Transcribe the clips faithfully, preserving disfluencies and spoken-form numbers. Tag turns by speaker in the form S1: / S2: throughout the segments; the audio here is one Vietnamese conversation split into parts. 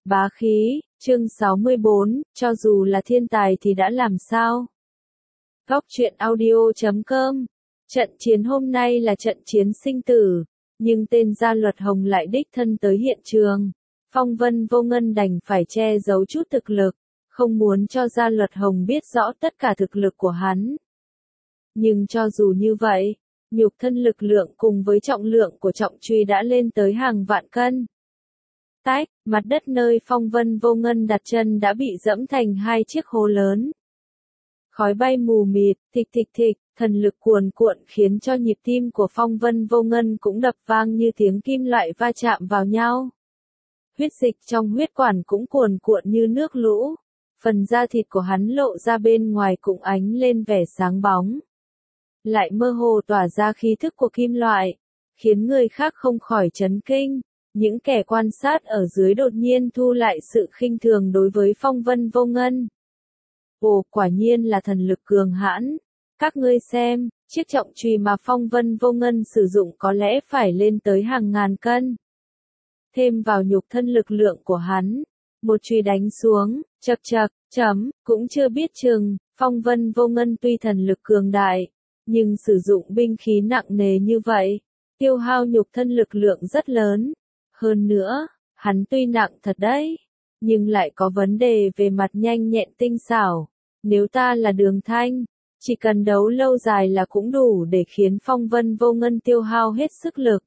S1: Bá khí, chương sáu mươi bốn, cho dù là thiên tài thì đã làm sao? Góc truyện audio chấm com. Trận chiến hôm nay là trận chiến sinh tử, nhưng tên Gia Luật Hồng lại đích thân tới hiện trường. Phong Vân Vô Ngân đành phải che giấu chút thực lực, không muốn cho Gia Luật Hồng biết rõ tất cả thực lực của hắn. Nhưng cho dù như vậy, nhục thân lực lượng cùng với trọng lượng của trọng truy đã lên tới hàng vạn cân. Tách, mặt đất nơi Phong Vân Vô Ngân đặt chân đã bị dẫm thành hai chiếc hố lớn. Khói bay mù mịt, thịch thịch thịch, thần lực cuồn cuộn khiến cho nhịp tim của Phong Vân Vô Ngân cũng đập vang như tiếng kim loại va chạm vào nhau. Huyết dịch trong huyết quản cũng cuồn cuộn như nước lũ, phần da thịt của hắn lộ ra bên ngoài cũng ánh lên vẻ sáng bóng. Lại mơ hồ tỏa ra khí thức của kim loại, khiến người khác không khỏi chấn kinh. Những kẻ quan sát ở dưới đột nhiên thu lại sự khinh thường đối với Phong Vân Vô Ngân. Ồ, quả nhiên là thần lực cường hãn. Các ngươi xem, chiếc trọng chùy mà Phong Vân Vô Ngân sử dụng có lẽ phải lên tới hàng ngàn cân. Thêm vào nhục thân lực lượng của hắn, một chùy đánh xuống, chậc chậc, chấm, cũng chưa biết chừng. Phong Vân Vô Ngân tuy thần lực cường đại, nhưng sử dụng binh khí nặng nề như vậy, tiêu hao nhục thân lực lượng rất lớn. Hơn nữa, hắn tuy nặng thật đấy, nhưng lại có vấn đề về mặt nhanh nhẹn tinh xảo. Nếu ta là Đường Thanh, chỉ cần đấu lâu dài là cũng đủ để khiến Phong Vân Vô Ngân tiêu hao hết sức lực.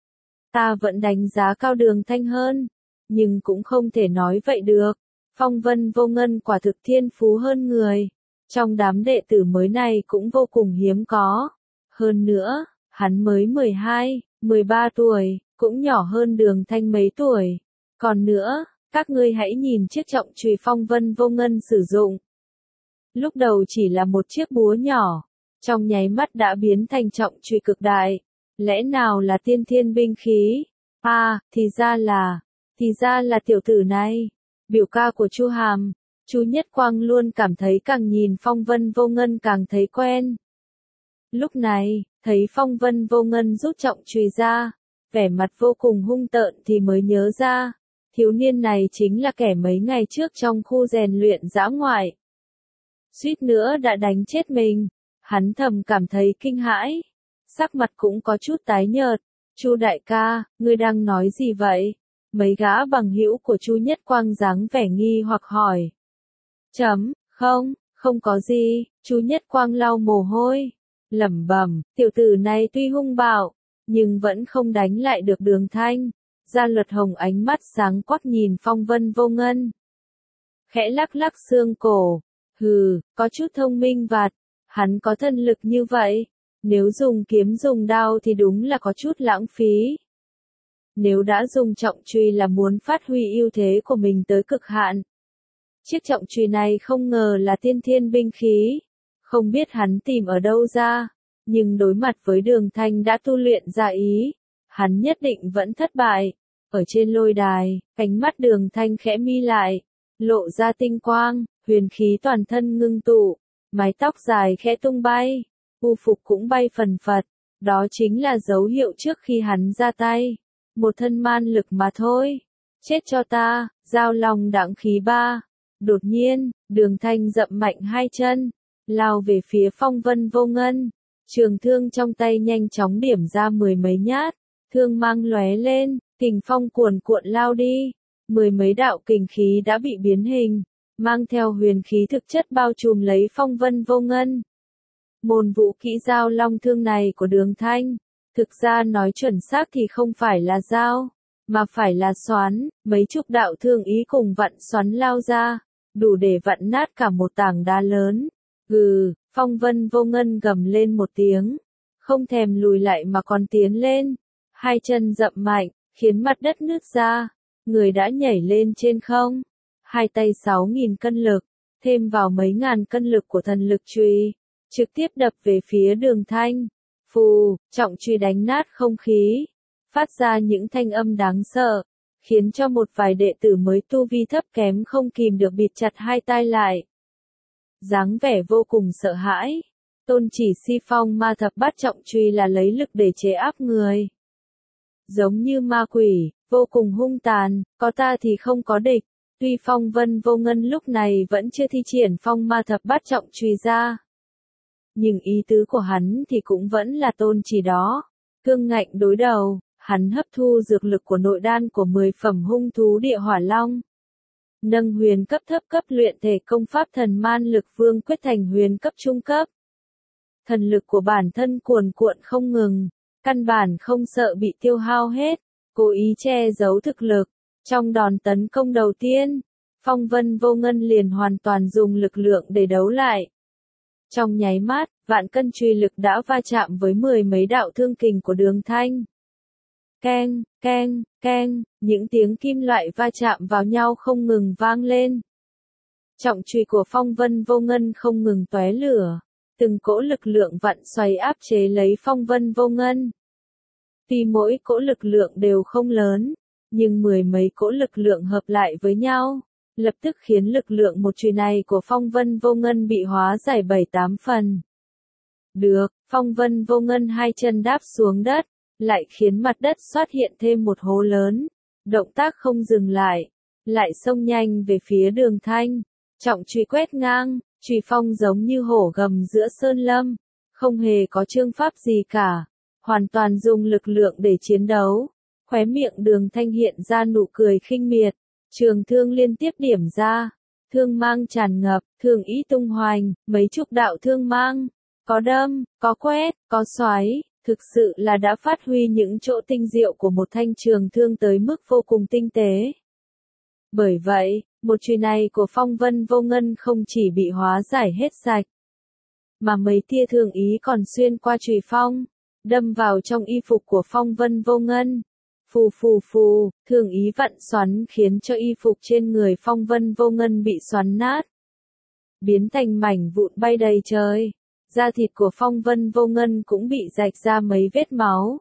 S1: Ta vẫn đánh giá cao Đường Thanh hơn, nhưng cũng không thể nói vậy được. Phong Vân Vô Ngân quả thực thiên phú hơn người, trong đám đệ tử mới này cũng vô cùng hiếm có. Hơn nữa, hắn mới mười hai, mười ba tuổi, cũng nhỏ hơn Đường Thanh mấy tuổi. Còn nữa, các ngươi hãy nhìn chiếc trọng chùy Phong Vân Vô Ngân sử dụng. Lúc đầu chỉ là một chiếc búa nhỏ, trong nháy mắt đã biến thành trọng chùy cực đại. Lẽ nào là tiên thiên binh khí? À, thì ra là, thì ra là tiểu tử này. Biểu ca của Chu Hàm, Chu Nhất Quang luôn cảm thấy càng nhìn Phong Vân Vô Ngân càng thấy quen. Lúc này, thấy Phong Vân Vô Ngân rút trọng chùy ra, vẻ mặt vô cùng hung tợn thì mới nhớ ra, thiếu niên này chính là kẻ mấy ngày trước trong khu rèn luyện dã ngoại. Suýt nữa đã đánh chết mình, hắn thầm cảm thấy kinh hãi, sắc mặt cũng có chút tái nhợt. Chu đại ca, ngươi đang nói gì vậy? Mấy gã bằng hữu của Chu Nhất Quang dáng vẻ nghi hoặc hỏi. Chấm, không, không có gì. Chu Nhất Quang lau mồ hôi, lẩm bẩm, tiểu tử này tuy hung bạo, nhưng vẫn không đánh lại được Đường Thanh. Gia Luật Hồng ánh mắt sáng quắc nhìn Phong Vân Vô Ngân, khẽ lắc lắc xương cổ. Hừ, có chút thông minh vặt, hắn có thân lực như vậy, nếu dùng kiếm dùng đao thì đúng là có chút lãng phí. Nếu đã dùng trọng chùy là muốn phát huy ưu thế của mình tới cực hạn. Chiếc trọng chùy này không ngờ là tiên thiên binh khí, không biết hắn tìm ở đâu ra, nhưng đối mặt với Đường Thanh đã tu luyện ra ý, hắn nhất định vẫn thất bại. Ở trên lôi đài, ánh mắt Đường Thanh khẽ mi lại, lộ ra tinh quang, huyền khí toàn thân ngưng tụ, mái tóc dài khẽ tung bay, u phục cũng bay phần phật, đó chính là dấu hiệu trước khi hắn ra tay. Một thân man lực mà thôi. Chết cho ta, giao long đãng khí ba. Đột nhiên, Đường Thanh dậm mạnh hai chân, lao về phía Phong Vân Vô Ngân. Trường thương trong tay nhanh chóng điểm ra mười mấy nhát, thương mang lóe lên, kình phong cuồn cuộn lao đi. Mười mấy đạo kình khí đã bị biến hình, mang theo huyền khí thực chất bao trùm lấy Phong Vân Vô Ngân. Môn vũ kỹ giao long thương này của Đường Thanh, thực ra nói chuẩn xác thì không phải là dao, mà phải là xoắn. Mấy chục đạo thương ý cùng vặn xoắn lao ra, đủ để vặn nát cả một tảng đá lớn. Gừ, Phong Vân Vô Ngân gầm lên một tiếng, không thèm lùi lại mà còn tiến lên, hai chân dậm mạnh, khiến mặt đất nứt ra, người đã nhảy lên trên không. Hai tay sáu nghìn cân lực, thêm vào mấy ngàn cân lực của thần lực chùy, trực tiếp đập về phía Đường Thanh. Phù, trọng chùy đánh nát không khí, phát ra những thanh âm đáng sợ, khiến cho một vài đệ tử mới tu vi thấp kém không kìm được bịt chặt hai tai lại. Dáng vẻ vô cùng sợ hãi, Tôn Chỉ Si Phong ma thập bát trọng chùy là lấy lực để chế áp người. Giống như ma quỷ, vô cùng hung tàn, có ta thì không có địch. Tuy Phong Vân Vô Ngân lúc này vẫn chưa thi triển phong ma thập bát trọng chùy ra, nhưng ý tứ của hắn thì cũng vẫn là tôn chỉ đó. Cương ngạnh đối đầu, hắn hấp thu dược lực của nội đan của mười phẩm hung thú địa hỏa long. Nâng huyền cấp thấp cấp luyện thể công pháp thần man lực vương quyết thành huyền cấp trung cấp. Thần lực của bản thân cuồn cuộn không ngừng, căn bản không sợ bị tiêu hao hết, cố ý che giấu thực lực. Trong đòn tấn công đầu tiên, Phong Vân Vô Ngân liền hoàn toàn dùng lực lượng để đấu lại. Trong nháy mắt, vạn cân chùy lực đã va chạm với mười mấy đạo thương kình của Đường Thanh. Keng, keng, keng, những tiếng kim loại va chạm vào nhau không ngừng vang lên. Trọng chùy của Phong Vân Vô Ngân không ngừng tóe lửa, từng cỗ lực lượng vặn xoay áp chế lấy Phong Vân Vô Ngân. Tuy mỗi cỗ lực lượng đều không lớn, nhưng mười mấy cỗ lực lượng hợp lại với nhau, lập tức khiến lực lượng một chùy này của Phong Vân Vô Ngân bị hóa giải bảy tám phần. Được, Phong Vân Vô Ngân hai chân đáp xuống đất, lại khiến mặt đất xuất hiện thêm một hố lớn. Động tác không dừng lại, lại xông nhanh về phía Đường Thanh. Trọng chùy quét ngang, chùy phong giống như hổ gầm giữa sơn lâm, không hề có chương pháp gì cả, hoàn toàn dùng lực lượng để chiến đấu. Khóe miệng Đường Thanh hiện ra nụ cười khinh miệt, trường thương liên tiếp điểm ra, thương mang tràn ngập, thương ý tung hoành, mấy chục đạo thương mang, có đâm, có quét, có xoáy, thực sự là đã phát huy những chỗ tinh diệu của một thanh trường thương tới mức vô cùng tinh tế. Bởi vậy, một chùy này của Phong Vân Vô Ngân không chỉ bị hóa giải hết sạch, mà mấy tia thương ý còn xuyên qua chùy phong, đâm vào trong y phục của Phong Vân Vô Ngân. Phù phù phù, thương ý vặn xoắn khiến cho y phục trên người Phong Vân Vô Ngân bị xoắn nát, biến thành mảnh vụn bay đầy trời. Da thịt của Phong Vân Vô Ngân cũng bị rạch ra mấy vết máu.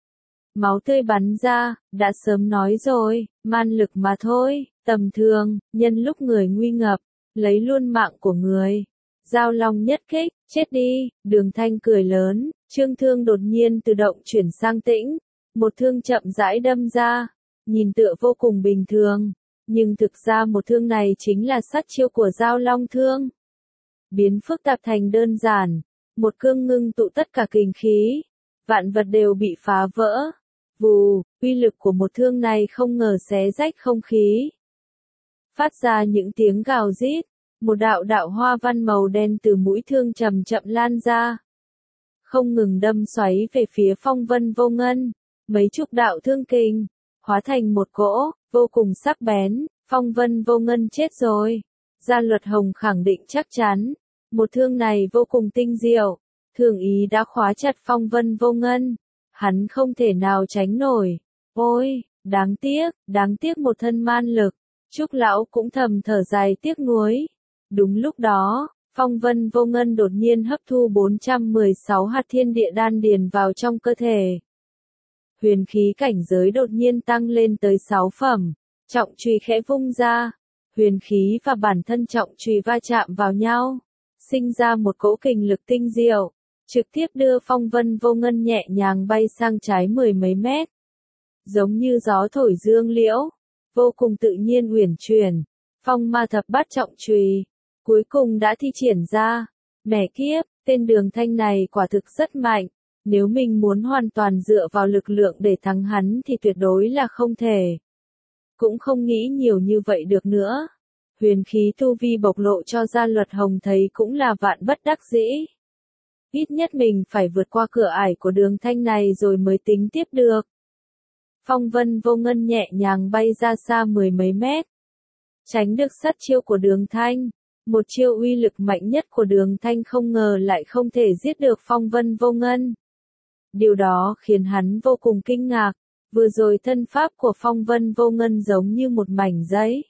S1: Máu tươi bắn ra, đã sớm nói rồi, man lực mà thôi, tầm thường, nhân lúc người nguy ngập, lấy luôn mạng của người. Giao long nhất kích, chết đi, Đường Thanh cười lớn, trương thương đột nhiên tự động chuyển sang tĩnh. Một thương chậm rãi đâm ra, nhìn tựa vô cùng bình thường, nhưng thực ra một thương này chính là sát chiêu của Giao Long thương. Biến phức tạp thành đơn giản, một cương ngưng tụ tất cả kình khí, vạn vật đều bị phá vỡ. Vù, uy lực của một thương này không ngờ xé rách không khí. Phát ra những tiếng gào rít, một đạo đạo hoa văn màu đen từ mũi thương chậm chậm lan ra, không ngừng đâm xoáy về phía Phong Vân Vô Ngân. Mấy chục đạo thương kình, hóa thành một cỗ, vô cùng sắc bén. Phong Vân Vô Ngân chết rồi. Gia Luật Hồng khẳng định chắc chắn, một thương này vô cùng tinh diệu, thương ý đã khóa chặt Phong Vân Vô Ngân, hắn không thể nào tránh nổi. Ôi, đáng tiếc, đáng tiếc một thân man lực. Trúc lão cũng thầm thở dài tiếc nuối. Đúng lúc đó, Phong Vân Vô Ngân đột nhiên hấp thu bốn trăm mười sáu hạt thiên địa đan điền vào trong cơ thể. Huyền khí cảnh giới đột nhiên tăng lên tới sáu phẩm, trọng chùy khẽ vung ra, huyền khí và bản thân trọng chùy va chạm vào nhau, sinh ra một cỗ kình lực tinh diệu, trực tiếp đưa Phong Vân Vô Ngân nhẹ nhàng bay sang trái mười mấy mét. Giống như gió thổi dương liễu, vô cùng tự nhiên uyển chuyển, phong ma thập bát trọng chùy, cuối cùng đã thi triển ra. Mẹ kiếp, tên Đường Thanh này quả thực rất mạnh. Nếu mình muốn hoàn toàn dựa vào lực lượng để thắng hắn thì tuyệt đối là không thể. Cũng không nghĩ nhiều như vậy được nữa. Huyền khí tu vi bộc lộ cho Gia Luật Hồng thấy cũng là vạn bất đắc dĩ. Ít nhất mình phải vượt qua cửa ải của Đường Thanh này rồi mới tính tiếp được. Phong Vân Vô Ngân nhẹ nhàng bay ra xa mười mấy mét, tránh được sát chiêu của Đường Thanh. Một chiêu uy lực mạnh nhất của Đường Thanh không ngờ lại không thể giết được Phong Vân Vô Ngân. Điều đó khiến hắn vô cùng kinh ngạc, vừa rồi thân pháp của Phong Vân Vô Ngân giống như một mảnh giấy.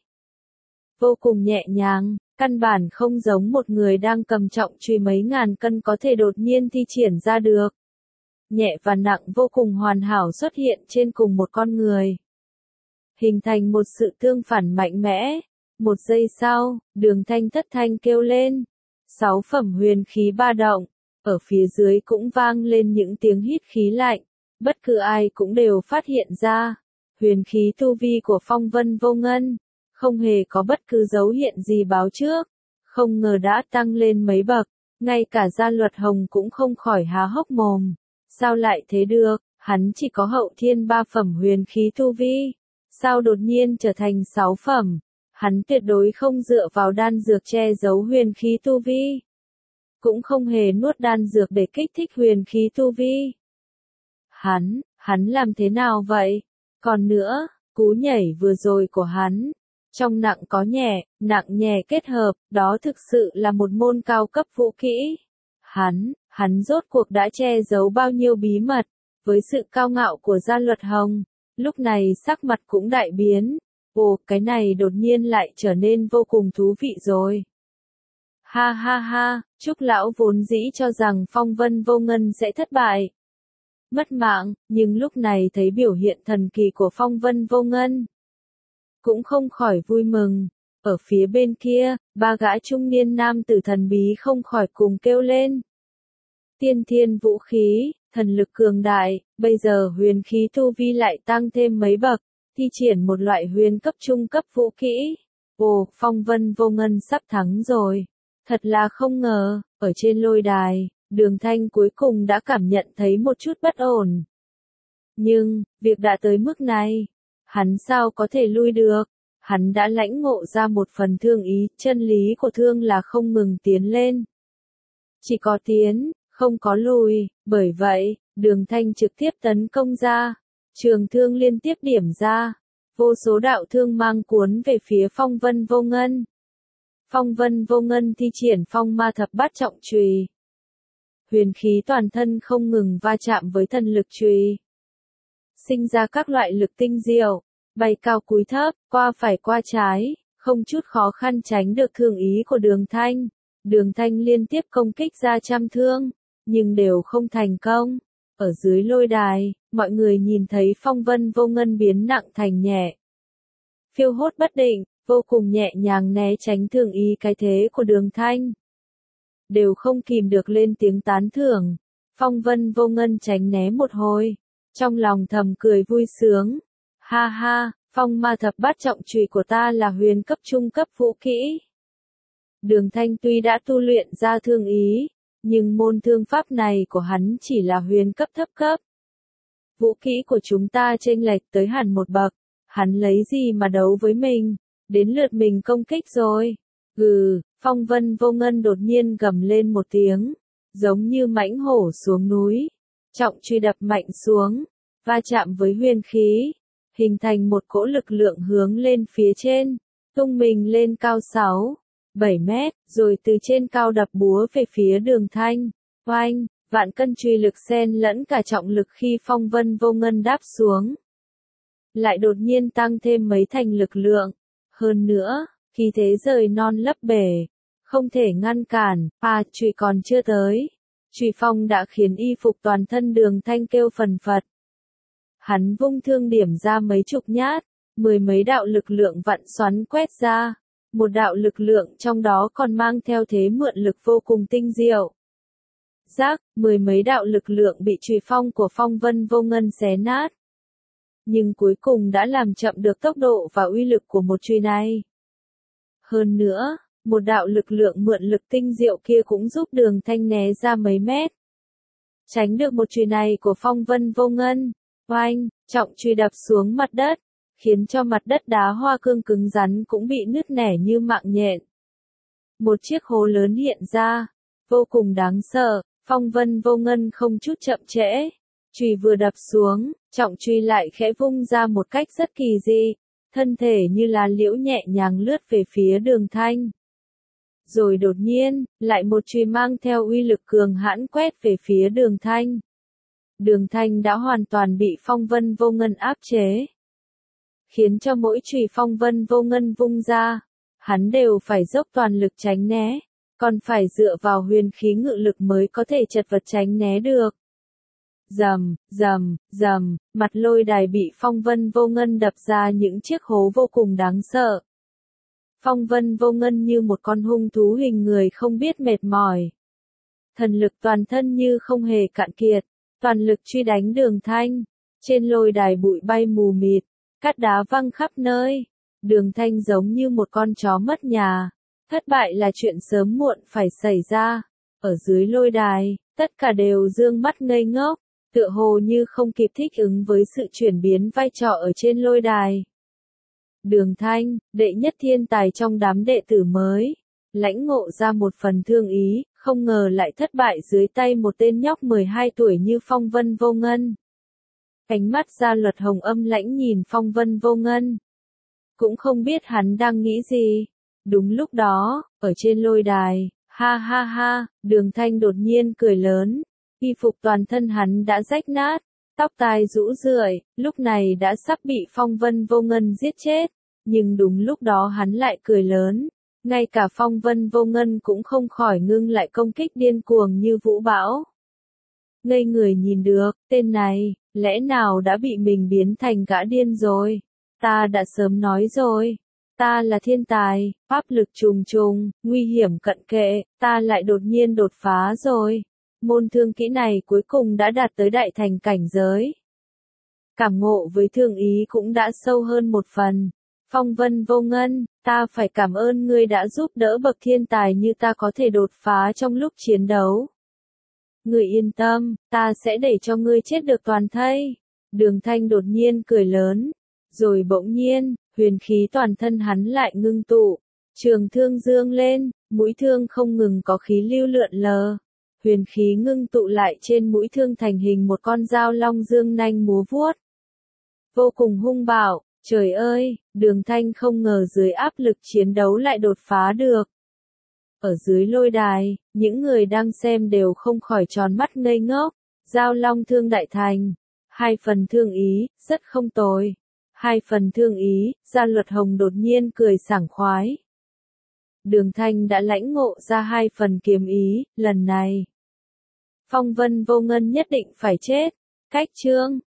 S1: Vô cùng nhẹ nhàng, căn bản không giống một người đang cầm trọng chùy mấy ngàn cân có thể đột nhiên thi triển ra được. Nhẹ và nặng vô cùng hoàn hảo xuất hiện trên cùng một con người, hình thành một sự tương phản mạnh mẽ. Một giây sau, Đường Thanh thất thanh kêu lên. Sáu phẩm huyền khí ba động. Ở phía dưới cũng vang lên những tiếng hít khí lạnh. Bất cứ ai cũng đều phát hiện ra. Huyền khí tu vi của Phong Vân Vô Ngân không hề có bất cứ dấu hiện gì báo trước, không ngờ đã tăng lên mấy bậc, ngay cả Gia Luật Hồng cũng không khỏi há hốc mồm. Sao lại thế được, hắn chỉ có hậu thiên ba phẩm huyền khí tu vi, sao đột nhiên trở thành sáu phẩm, hắn tuyệt đối không dựa vào đan dược che giấu huyền khí tu vi, cũng không hề nuốt đan dược để kích thích huyền khí tu vi. Hắn, hắn làm thế nào vậy? Còn nữa, cú nhảy vừa rồi của hắn, trong nặng có nhẹ, nặng nhẹ kết hợp, đó thực sự là một môn cao cấp vũ kỹ. Hắn, hắn rốt cuộc đã che giấu bao nhiêu bí mật, với sự cao ngạo của Gia Luật Hồng, lúc này sắc mặt cũng đại biến. Ồ, cái này đột nhiên lại trở nên vô cùng thú vị rồi. Ha ha ha, Trúc Lão vốn dĩ cho rằng Phong Vân Vô Ngân sẽ thất bại, mất mạng, nhưng lúc này thấy biểu hiện thần kỳ của Phong Vân Vô Ngân, cũng không khỏi vui mừng. Ở phía bên kia, ba gã trung niên nam tử thần bí không khỏi cùng kêu lên. Tiên thiên vũ khí, thần lực cường đại, bây giờ huyền khí tu vi lại tăng thêm mấy bậc, thi triển một loại huyền cấp trung cấp vũ kỹ. Ồ, Phong Vân Vô Ngân sắp thắng rồi. Thật là không ngờ, ở trên lôi đài, Đường Thanh cuối cùng đã cảm nhận thấy một chút bất ổn. Nhưng, việc đã tới mức này, hắn sao có thể lui được? Hắn đã lãnh ngộ ra một phần thương ý, chân lý của thương là không ngừng tiến lên. Chỉ có tiến, không có lùi, bởi vậy, Đường Thanh trực tiếp tấn công ra, trường thương liên tiếp điểm ra, vô số đạo thương mang cuốn về phía Phong Vân Vô Ngân. Phong Vân Vô Ngân thi triển phong ma thập bát trọng chùy. Huyền khí toàn thân không ngừng va chạm với thần lực chùy, sinh ra các loại lực tinh diệu, bay cao cúi thấp, qua phải qua trái, không chút khó khăn tránh được thương ý của Đường Thanh. Đường Thanh liên tiếp công kích ra trăm thương, nhưng đều không thành công. Ở dưới lôi đài, mọi người nhìn thấy Phong Vân Vô Ngân biến nặng thành nhẹ, phiêu hốt bất định, vô cùng nhẹ nhàng né tránh thương ý cái thế của Đường Thanh. Đều không kìm được lên tiếng tán thưởng. Phong Vân Vô Ngân tránh né một hồi, trong lòng thầm cười vui sướng. Ha ha, phong ma thập bát trọng chùy của ta là huyền cấp trung cấp vũ kỹ. Đường Thanh tuy đã tu luyện ra thương ý, nhưng môn thương pháp này của hắn chỉ là huyền cấp thấp cấp. Vũ kỹ của chúng ta chênh lệch tới hẳn một bậc, hắn lấy gì mà đấu với mình, đến lượt mình công kích rồi. Gừ, Phong Vân Vô Ngân đột nhiên gầm lên một tiếng, giống như mãnh hổ xuống núi, trọng truy đập mạnh xuống, va chạm với huyền khí, hình thành một cỗ lực lượng hướng lên phía trên, tung mình lên cao sáu, bảy mét, rồi từ trên cao đập búa về phía Đường Thanh. Oanh, vạn cân truy lực xen lẫn cả trọng lực khi Phong Vân Vô Ngân đáp xuống, lại đột nhiên tăng thêm mấy thành lực lượng. Hơn nữa, khi thế rời non lấp bể, không thể ngăn cản, à, chùy còn chưa tới. Chùy phong đã khiến y phục toàn thân Đường Thanh kêu phần phật. Hắn vung thương điểm ra mấy chục nhát, mười mấy đạo lực lượng vặn xoắn quét ra. Một đạo lực lượng trong đó còn mang theo thế mượn lực vô cùng tinh diệu. Rác, mười mấy đạo lực lượng bị chùy phong của Phong Vân Vô Ngân xé nát. Nhưng cuối cùng đã làm chậm được tốc độ và uy lực của một chùy này. Hơn nữa, một đạo lực lượng mượn lực tinh diệu kia cũng giúp Đường Thanh né ra mấy mét. Tránh được một chùy này của Phong Vân Vô Ngân. Oanh, trọng chùy đập xuống mặt đất, khiến cho mặt đất đá hoa cương cứng rắn cũng bị nứt nẻ như mạng nhện. Một chiếc hố lớn hiện ra, vô cùng đáng sợ. Phong Vân Vô Ngân không chút chậm trễ, chùy vừa đập xuống, trọng chùy lại khẽ vung ra một cách rất kỳ dị, thân thể như lá liễu nhẹ nhàng lướt về phía Đường Thanh. Rồi đột nhiên, lại một chùy mang theo uy lực cường hãn quét về phía Đường Thanh. Đường Thanh đã hoàn toàn bị Phong Vân Vô Ngân áp chế, khiến cho mỗi chùy Phong Vân Vô Ngân vung ra, hắn đều phải dốc toàn lực tránh né, còn phải dựa vào huyền khí ngự lực mới có thể chật vật tránh né được. Rầm, rầm, rầm, mặt lôi đài bị Phong Vân Vô Ngân đập ra những chiếc hố vô cùng đáng sợ. Phong Vân Vô Ngân như một con hung thú hình người không biết mệt mỏi. Thần lực toàn thân như không hề cạn kiệt, toàn lực truy đánh Đường Thanh. Trên lôi đài bụi bay mù mịt, cát đá văng khắp nơi. Đường Thanh giống như một con chó mất nhà. Thất bại là chuyện sớm muộn phải xảy ra. Ở dưới lôi đài, tất cả đều dương mắt ngây ngốc, tựa hồ như không kịp thích ứng với sự chuyển biến vai trò ở trên lôi đài. Đường Thanh, đệ nhất thiên tài trong đám đệ tử mới, lãnh ngộ ra một phần thương ý, không ngờ lại thất bại dưới tay một tên nhóc mười hai tuổi như Phong Vân Vô Ngân. Ánh mắt Gia Luật Hồng âm lãnh nhìn Phong Vân Vô Ngân. Cũng không biết hắn đang nghĩ gì. Đúng lúc đó, ở trên lôi đài, ha ha ha, Đường Thanh đột nhiên cười lớn. Y phục toàn thân hắn đã rách nát, tóc tai rũ rượi, lúc này đã sắp bị Phong Vân Vô Ngân giết chết. Nhưng đúng lúc đó hắn lại cười lớn. Ngay cả Phong Vân Vô Ngân cũng không khỏi ngưng lại công kích điên cuồng như vũ bão. Ngây người nhìn được, tên này, lẽ nào đã bị mình biến thành gã điên rồi? Ta đã sớm nói rồi. Ta là thiên tài, pháp lực trùng trùng, nguy hiểm cận kề, ta lại đột nhiên đột phá rồi. Môn thương kỹ này cuối cùng đã đạt tới đại thành cảnh giới. Cảm ngộ với thương ý cũng đã sâu hơn một phần. Phong Vân Vô Ngân, ta phải cảm ơn ngươi đã giúp đỡ bậc thiên tài như ta có thể đột phá trong lúc chiến đấu. Ngươi yên tâm, ta sẽ để cho ngươi chết được toàn thây. Đường Thanh đột nhiên cười lớn. Rồi bỗng nhiên, huyền khí toàn thân hắn lại ngưng tụ. Trường thương dương lên, mũi thương không ngừng có khí lưu lượn lờ. Huyền khí ngưng tụ lại trên mũi thương thành hình một con dao long dương nanh múa vuốt. Vô cùng hung bạo, trời ơi, Đường Thanh không ngờ dưới áp lực chiến đấu lại đột phá được. Ở dưới lôi đài, những người đang xem đều không khỏi tròn mắt ngây ngốc. Dao long thương đại thành. Hai phần thương ý, rất không tồi. Hai phần thương ý, Gia Luật Hồng đột nhiên cười sảng khoái. Đường Thanh đã lãnh ngộ ra hai phần kiếm ý, lần này. Phong Vân Vô Ngân nhất định phải chết. Cách chương